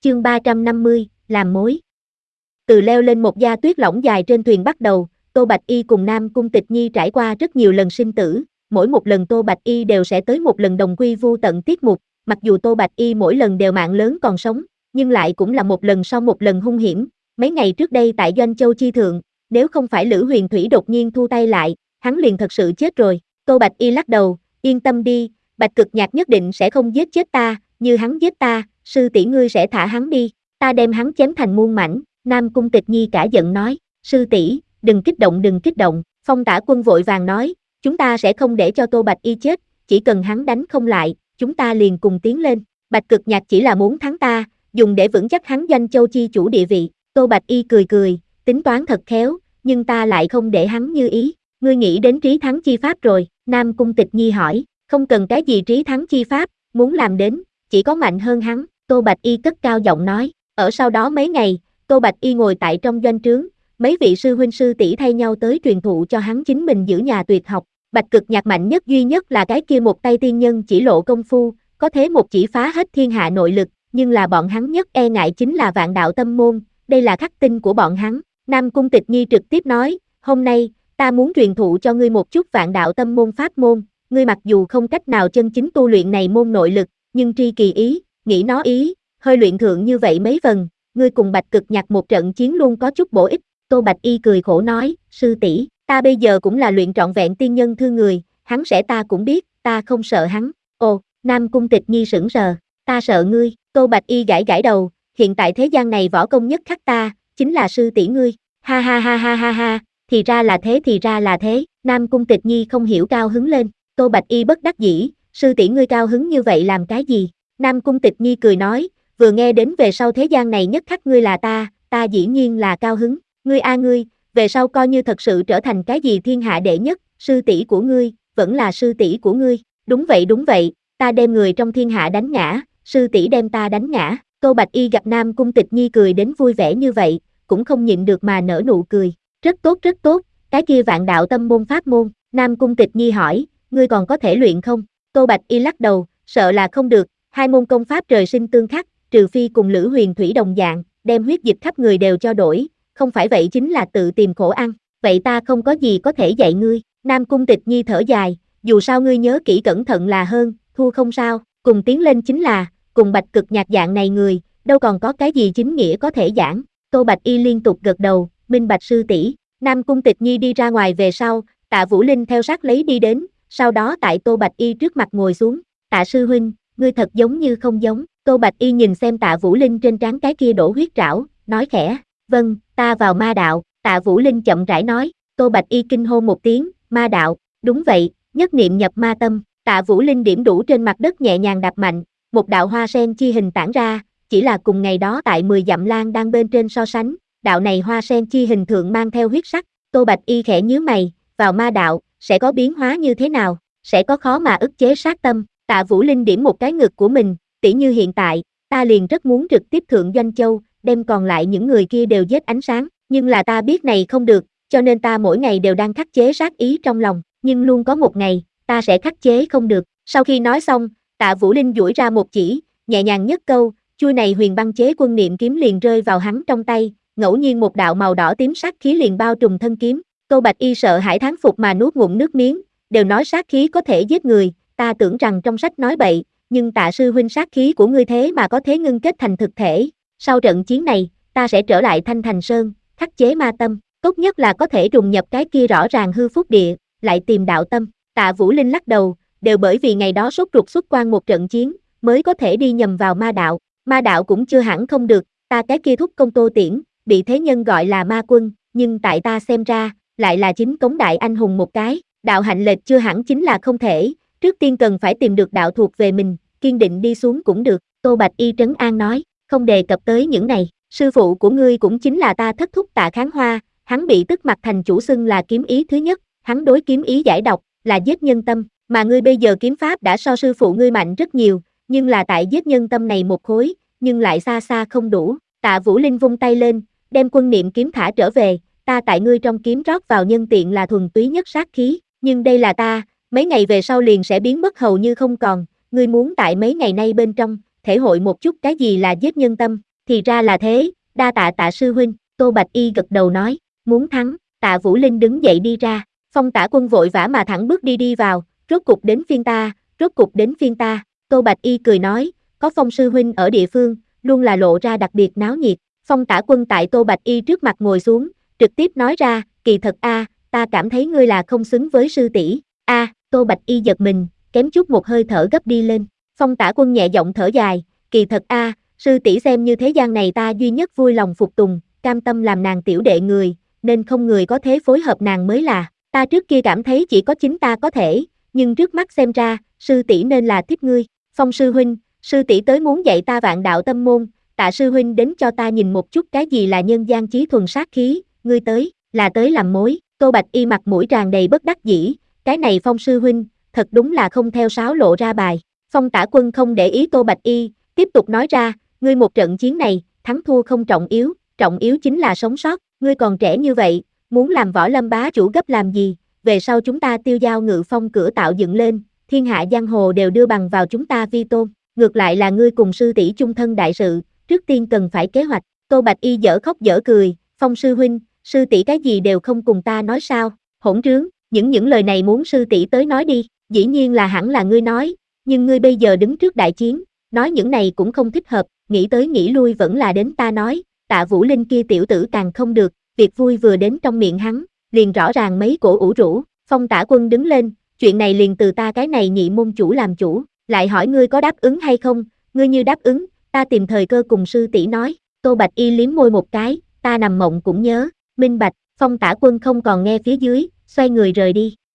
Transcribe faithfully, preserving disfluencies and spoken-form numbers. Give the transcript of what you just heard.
chương ba trăm năm mươi, làm mối. Từ leo lên một gia tuyết lỏng dài trên thuyền bắt đầu, Tô Bạch Y cùng Nam Cung Tịch Nhi trải qua rất nhiều lần sinh tử, mỗi một lần Tô Bạch Y đều sẽ tới một lần đồng quy vu tận tiết mục, mặc dù Tô Bạch Y mỗi lần đều mạng lớn còn sống, nhưng lại cũng là một lần sau một lần hung hiểm. Mấy ngày trước đây tại Doanh Châu Chi Thượng, nếu không phải Lữ Huyền Thủy đột nhiên thu tay lại, hắn liền thật sự chết rồi. Tô Bạch Y lắc đầu, yên tâm đi, Bạch Cực Nhạc nhất định sẽ không giết chết ta, như hắn giết ta, sư tỷ ngươi sẽ thả hắn đi, ta đem hắn chém thành muôn mảnh. Nam Cung Tịch Nhi cả giận nói, sư tỷ, đừng kích động đừng kích động. Phong Tả Quân vội vàng nói, chúng ta sẽ không để cho Tô Bạch Y chết, chỉ cần hắn đánh không lại, chúng ta liền cùng tiến lên. Bạch Cực Nhạc chỉ là muốn thắng ta, dùng để vững chắc hắn Doanh Châu chi chủ địa vị. Tô Bạch Y cười cười, tính toán thật khéo, nhưng ta lại không để hắn như ý. Ngươi nghĩ đến trí thắng chi pháp rồi? Nam Cung Tịch Nhi hỏi, không cần cái gì trí thắng chi pháp, muốn làm đến, chỉ có mạnh hơn hắn. Tô Bạch Y cất cao giọng nói. Ở sau đó mấy ngày, Tô Bạch Y ngồi tại trong doanh trướng, mấy vị sư huynh sư tỷ thay nhau tới truyền thụ cho hắn chính mình giữ nhà tuyệt học. Bạch Cực Nhạc mạnh nhất duy nhất là cái kia một tay tiên nhân chỉ lộ công phu, có thế một chỉ phá hết thiên hạ nội lực, nhưng là bọn hắn nhất e ngại chính là Vạn Đạo Tâm Môn, đây là khắc tinh của bọn hắn. Nam Cung Tịch Nhi trực tiếp nói, hôm nay, ta muốn truyền thụ cho ngươi một chút Vạn Đạo Tâm Môn pháp môn, ngươi mặc dù không cách nào chân chính tu luyện này môn nội lực, nhưng tri kỳ ý, nghĩ nó ý, hơi luyện thượng như vậy mấy phần, ngươi cùng Bạch Cực Nhạc một trận chiến luôn có chút bổ ích. Tô Bạch Y cười khổ nói, sư tỷ, ta bây giờ cũng là luyện trọn vẹn tiên nhân thương người, hắn sẽ ta cũng biết, ta không sợ hắn. Ồ, Nam Cung Tịch Nhi sững sờ, ta sợ ngươi. Tô Bạch Y gãi gãi đầu, hiện tại thế gian này võ công nhất khắc ta, chính là sư tỷ ngươi. Ha ha ha ha ha ha, thì ra là thế thì ra là thế. Nam Cung Tịch Nhi không hiểu cao hứng lên. Tô Bạch Y bất đắc dĩ, sư tỷ ngươi cao hứng như vậy làm cái gì? Nam Cung Tịch Nhi cười nói, vừa nghe đến về sau thế gian này nhất khắc ngươi là ta, ta dĩ nhiên là cao hứng. Ngươi a ngươi, về sau coi như thật sự trở thành cái gì thiên hạ đệ nhất, sư tỷ của ngươi, vẫn là sư tỷ của ngươi. Đúng vậy đúng vậy, ta đem người trong thiên hạ đánh ngã, sư tỷ đem ta đánh ngã. Tô Bạch Y gặp Nam Cung Tịch Nhi cười đến vui vẻ như vậy, cũng không nhịn được mà nở nụ cười. Rất tốt rất tốt, cái kia Vạn Đạo Tâm Môn pháp môn. Nam Cung Tịch Nhi hỏi, ngươi còn có thể luyện không? Tô Bạch Y lắc đầu, sợ là không được, hai môn công pháp trời sinh tương khắc, trừ phi cùng Lữ Huyền Thủy đồng dạng, đem huyết dịch khắp người đều cho đổi, không phải vậy chính là tự tìm khổ ăn. Vậy ta không có gì có thể dạy ngươi. Nam Cung Tịch Nhi thở dài, dù sao ngươi nhớ kỹ cẩn thận là hơn, thua không sao, cùng tiến lên chính là, cùng Bạch Cực Nhạc dạng này người, đâu còn có cái gì chính nghĩa có thể giảng. Tô Bạch Y liên tục gật đầu, minh bạch sư tỷ. Nam Cung Tịch Nhi đi ra ngoài về sau, Tạ Vũ Linh theo sát lấy đi đến, sau đó tại Tô Bạch Y trước mặt ngồi xuống. Tạ sư huynh, ngươi thật giống như không giống. Tô Bạch Y nhìn xem Tạ Vũ Linh trên trán cái kia đổ huyết trảo, nói khẽ, vâng, ta vào ma đạo. Tạ Vũ Linh chậm rãi nói. Tô Bạch Y kinh hô một tiếng, ma đạo, đúng vậy, nhất niệm nhập ma tâm. Tạ Vũ Linh điểm đủ trên mặt đất nhẹ nhàng đạp mạnh, một đạo hoa sen chi hình tản ra, chỉ là cùng ngày đó tại mười dặm lan đang bên trên so sánh, đạo này hoa sen chi hình thượng mang theo huyết sắc. Tô Bạch Y khẽ nhíu mày, vào ma đạo, sẽ có biến hóa như thế nào, sẽ có khó mà ức chế sát tâm. Tạ Vũ Linh điểm một cái ngực của mình, tỉ như hiện tại, ta liền rất muốn trực tiếp thượng Doanh Châu, đem còn lại những người kia đều giết ánh sáng, nhưng là ta biết này không được, cho nên ta mỗi ngày đều đang khắc chế sát ý trong lòng, nhưng luôn có một ngày, ta sẽ khắc chế không được. Sau khi nói xong, Tạ Vũ Linh duỗi ra một chỉ, nhẹ nhàng nhất câu, chuôi này huyền băng chế quân niệm kiếm liền rơi vào hắn trong tay, ngẫu nhiên một đạo màu đỏ tím sát khí liền bao trùm thân kiếm. Tô Bạch Y sợ hãi thán phục mà nuốt ngụm nước miếng, đều nói sát khí có thể giết người, ta tưởng rằng trong sách nói bậy, nhưng Tạ sư huynh sát khí của ngươi thế mà có thế ngưng kết thành thực thể. Sau trận chiến này, ta sẽ trở lại Thanh Thành Sơn, khắc chế ma tâm, tốt nhất là có thể trùng nhập cái kia rõ ràng hư phúc địa, lại tìm đạo tâm. Tạ Vũ Linh lắc đầu, đều bởi vì ngày đó sốt ruột xuất quan một trận chiến, mới có thể đi nhầm vào ma đạo. Ma đạo cũng chưa hẳn không được, ta cái kia thúc công Tô Tiễn, bị thế nhân gọi là ma quân, nhưng tại ta xem ra, lại là chính cống đại anh hùng một cái. Đạo hạnh lệch chưa hẳn chính là không thể, trước tiên cần phải tìm được đạo thuộc về mình, kiên định đi xuống cũng được. Tô Bạch Y trấn an nói, không đề cập tới những này, sư phụ của ngươi cũng chính là ta thất thúc Tạ Kháng Hoa, hắn bị tức mặt thành chủ xưng là kiếm ý thứ nhất, hắn đối kiếm ý giải độc, là giết nhân tâm, mà ngươi bây giờ kiếm pháp đã so sư phụ ngươi mạnh rất nhiều, nhưng là tại giết nhân tâm này một khối, nhưng lại xa xa không đủ. Tạ Vũ Linh vung tay lên, đem quân niệm kiếm thả trở về, ta tại ngươi trong kiếm rót vào nhân tiện là thuần túy nhất sát khí, nhưng đây là ta, mấy ngày về sau liền sẽ biến mất hầu như không còn, ngươi muốn tại mấy ngày nay bên trong, thể hội một chút cái gì là giết nhân tâm. thì ra là thế, đa tạ Tạ sư huynh, Tô Bạch Y gật đầu nói, muốn thắng, Tạ Vũ Linh đứng dậy đi ra, Phong Tả Quân vội vã mà thẳng bước đi đi vào, rốt cục đến phiên ta, rốt cục đến phiên ta, Tô Bạch Y cười nói, có Phong sư huynh ở địa phương, luôn là lộ ra đặc biệt náo nhiệt, Phong Tả Quân tại Tô Bạch Y trước mặt ngồi xuống, trực tiếp nói ra, kỳ thật a, ta cảm thấy ngươi là không xứng với sư tỷ. A, Tô Bạch Y giật mình, kém chút một hơi thở gấp đi lên. Phong Tả Quân nhẹ giọng thở dài, kỳ thật a, sư tỷ xem như thế gian này ta duy nhất vui lòng phục tùng, cam tâm làm nàng tiểu đệ người, nên không người có thế phối hợp nàng mới là. Ta trước kia cảm thấy chỉ có chính ta có thể, nhưng trước mắt xem ra, sư tỷ nên là thích ngươi. Phong sư huynh, sư tỷ tới muốn dạy ta vạn đạo tâm môn, Tạ sư huynh đến cho ta nhìn một chút cái gì là nhân gian chí thuần sát khí, ngươi tới, là tới làm mối. Tô Bạch Y mặt mũi tràn đầy bất đắc dĩ, cái này Phong sư huynh, thật đúng là không theo sáo lộ ra bài. Phong Tả Quân không để ý Tô Bạch Y, tiếp tục nói ra, ngươi một trận chiến này, thắng thua không trọng yếu, trọng yếu chính là sống sót, ngươi còn trẻ như vậy, muốn làm Võ Lâm bá chủ gấp làm gì, về sau chúng ta Tiêu Giao Ngự Phong cửa tạo dựng lên, thiên hạ giang hồ đều đưa bằng vào chúng ta vi tôn, ngược lại là ngươi cùng sư tỷ chung thân đại sự, trước tiên cần phải kế hoạch. Tô Bạch Y dở khóc dở cười, Phong sư huynh, sư tỷ cái gì đều không cùng ta nói sao, hỗn trướng, những những lời này muốn sư tỷ tới nói đi, dĩ nhiên là hẳn là ngươi nói, nhưng ngươi bây giờ đứng trước đại chiến, nói những này cũng không thích hợp, nghĩ tới nghĩ lui vẫn là đến ta nói, Tạ Vũ Linh kia tiểu tử càng không được, việc vui vừa đến trong miệng hắn, liền rõ ràng mấy cổ ủ rũ. Phong Tả Quân đứng lên, chuyện này liền từ ta cái này nhị môn chủ làm chủ, lại hỏi ngươi có đáp ứng hay không, ngươi như đáp ứng, ta tìm thời cơ cùng sư tỷ nói. Tô Bạch Y liếm môi một cái, ta nằm mộng cũng nhớ, minh bạch. Phong Tả Quân không còn nghe phía dưới, xoay người rời đi.